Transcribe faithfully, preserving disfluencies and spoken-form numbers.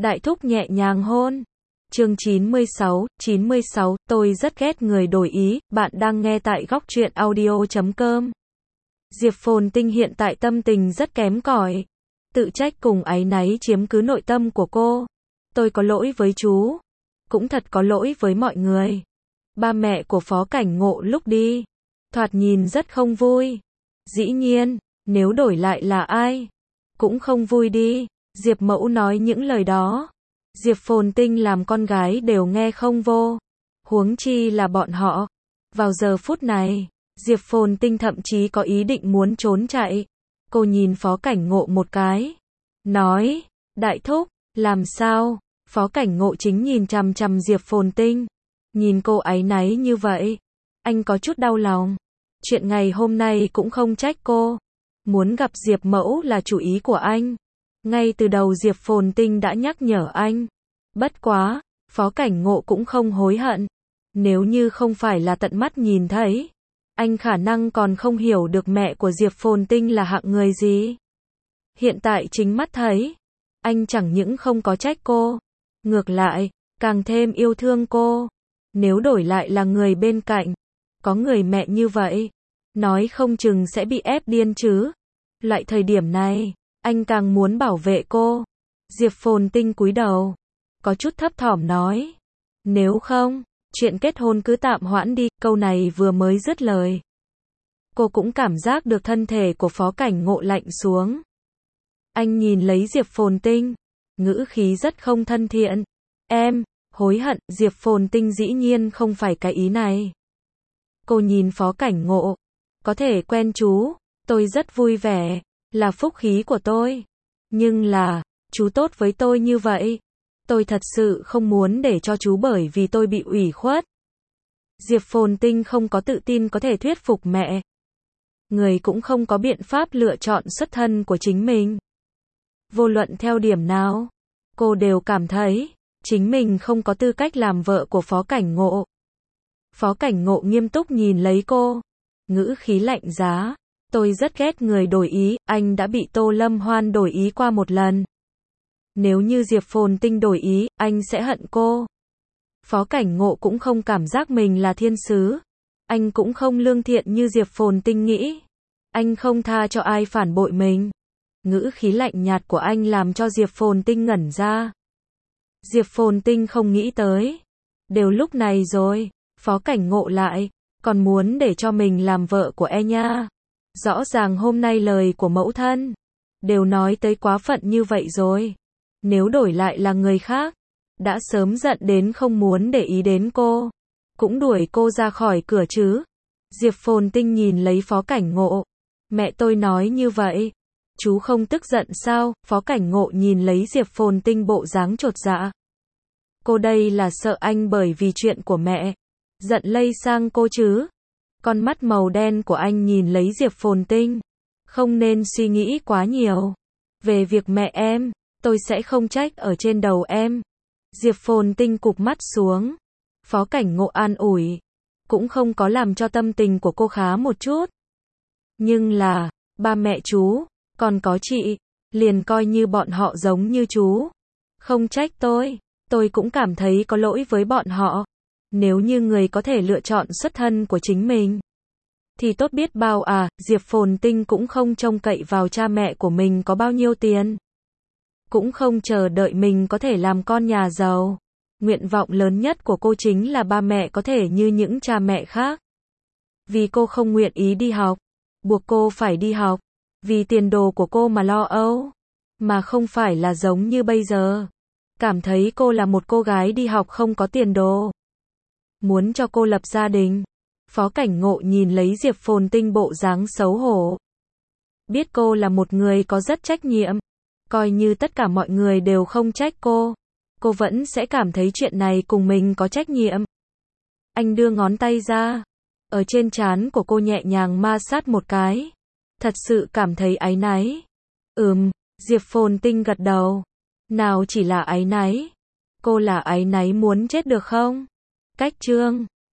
Đại thúc nhẹ nhàng hôn. Chương chín mươi sáu, chín mươi sáu, tôi rất ghét người đổi ý, bạn đang nghe tại góc truyện audio chấm com. Diệp Phồn Tinh hiện tại tâm tình rất kém cỏi. Tự trách cùng áy náy chiếm cứ nội tâm của cô. Tôi có lỗi với chú. Cũng thật có lỗi với mọi người. Ba mẹ của Phó Cảnh Ngộ lúc đi. Thoạt nhìn rất không vui. Dĩ nhiên, nếu đổi lại là ai, cũng không vui đi. Diệp Mẫu nói những lời đó. Diệp Phồn Tinh làm con gái đều nghe không vô. Huống chi là bọn họ. Vào giờ phút này, Diệp Phồn Tinh thậm chí có ý định muốn trốn chạy. Cô nhìn Phó Cảnh Ngộ một cái. Nói, đại thúc, làm sao? Phó Cảnh Ngộ chính nhìn chằm chằm Diệp Phồn Tinh. Nhìn cô áy náy như vậy. Anh có chút đau lòng. Chuyện ngày hôm nay cũng không trách cô. Muốn gặp Diệp Mẫu là chủ ý của anh. Ngay từ đầu Diệp Phồn Tinh đã nhắc nhở anh. Bất quá, Phó Cảnh Ngộ cũng không hối hận. Nếu như không phải là tận mắt nhìn thấy, anh khả năng còn không hiểu được mẹ của Diệp Phồn Tinh là hạng người gì. Hiện tại chính mắt thấy, anh chẳng những không có trách cô, ngược lại, càng thêm yêu thương cô. Nếu đổi lại là người bên cạnh, có người mẹ như vậy, nói không chừng sẽ bị ép điên chứ. Loại thời điểm này, anh càng muốn bảo vệ cô. Diệp Phồn Tinh cúi đầu, có chút thấp thỏm nói. Nếu không, chuyện kết hôn cứ tạm hoãn đi. Câu này vừa mới dứt lời, cô cũng cảm giác được thân thể của Phó Cảnh Ngộ lạnh xuống. Anh nhìn lấy Diệp Phồn Tinh, ngữ khí rất không thân thiện. Em, hối hận. Diệp Phồn Tinh dĩ nhiên không phải cái ý này. Cô nhìn Phó Cảnh Ngộ, có thể quen chú, tôi rất vui vẻ, là phúc khí của tôi. Nhưng là, chú tốt với tôi như vậy, tôi thật sự không muốn để cho chú bởi vì tôi bị ủy khuất. Diệp Phồn Tinh không có tự tin có thể thuyết phục mẹ. Người cũng không có biện pháp lựa chọn xuất thân của chính mình. Vô luận theo điểm nào, cô đều cảm thấy chính mình không có tư cách làm vợ của Phó Cảnh Ngộ. Phó Cảnh Ngộ nghiêm túc nhìn lấy cô, ngữ khí lạnh giá. Tôi rất ghét người đổi ý, anh đã bị Tô Lâm Hoan đổi ý qua một lần. Nếu như Diệp Phồn Tinh đổi ý, anh sẽ hận cô. Phó Cảnh Ngộ cũng không cảm giác mình là thiên sứ. Anh cũng không lương thiện như Diệp Phồn Tinh nghĩ. Anh không tha cho ai phản bội mình. Ngữ khí lạnh nhạt của anh làm cho Diệp Phồn Tinh ngẩn ra. Diệp Phồn Tinh không nghĩ tới. Đều lúc này rồi, Phó Cảnh Ngộ lại, còn muốn để cho mình làm vợ của e nha. Rõ ràng hôm nay lời của mẫu thân đều nói tới quá phận như vậy rồi. Nếu đổi lại là người khác, đã sớm giận đến không muốn để ý đến cô, cũng đuổi cô ra khỏi cửa chứ. Diệp Phồn Tinh nhìn lấy Phó Cảnh Ngộ. Mẹ tôi nói như vậy, chú không tức giận sao? Phó Cảnh Ngộ nhìn lấy Diệp Phồn Tinh bộ dáng chột dạ. Cô đây là sợ anh bởi vì chuyện của mẹ giận lây sang cô chứ. Con mắt màu đen của anh nhìn lấy Diệp Phồn Tinh. Không nên suy nghĩ quá nhiều. Về việc mẹ em, tôi sẽ không trách ở trên đầu em. Diệp Phồn Tinh cụp mắt xuống. Phó Cảnh Ngộ an ủi, cũng không có làm cho tâm tình của cô khá một chút. Nhưng là, ba mẹ chú, còn có chị, liền coi như bọn họ giống như chú. Không trách tôi, tôi cũng cảm thấy có lỗi với bọn họ. Nếu như người có thể lựa chọn xuất thân của chính mình, thì tốt biết bao à. Diệp Phồn Tinh cũng không trông cậy vào cha mẹ của mình có bao nhiêu tiền. Cũng không chờ đợi mình có thể làm con nhà giàu. Nguyện vọng lớn nhất của cô chính là ba mẹ có thể như những cha mẹ khác. Vì cô không nguyện ý đi học, buộc cô phải đi học. Vì tiền đồ của cô mà lo âu. Mà không phải là giống như bây giờ. Cảm thấy cô là một cô gái đi học không có tiền đồ. Muốn cho cô lập gia đình. Phó Cảnh Ngộ nhìn lấy Diệp Phồn Tinh bộ dáng xấu hổ. Biết cô là một người có rất trách nhiệm. Coi như tất cả mọi người đều không trách cô, cô vẫn sẽ cảm thấy chuyện này cùng mình có trách nhiệm. Anh đưa ngón tay ra, ở trên trán của cô nhẹ nhàng ma sát một cái. Thật sự cảm thấy áy náy. Ừm, Diệp Phồn Tinh gật đầu. Nào chỉ là áy náy. Cô là áy náy muốn chết được không? Cách chương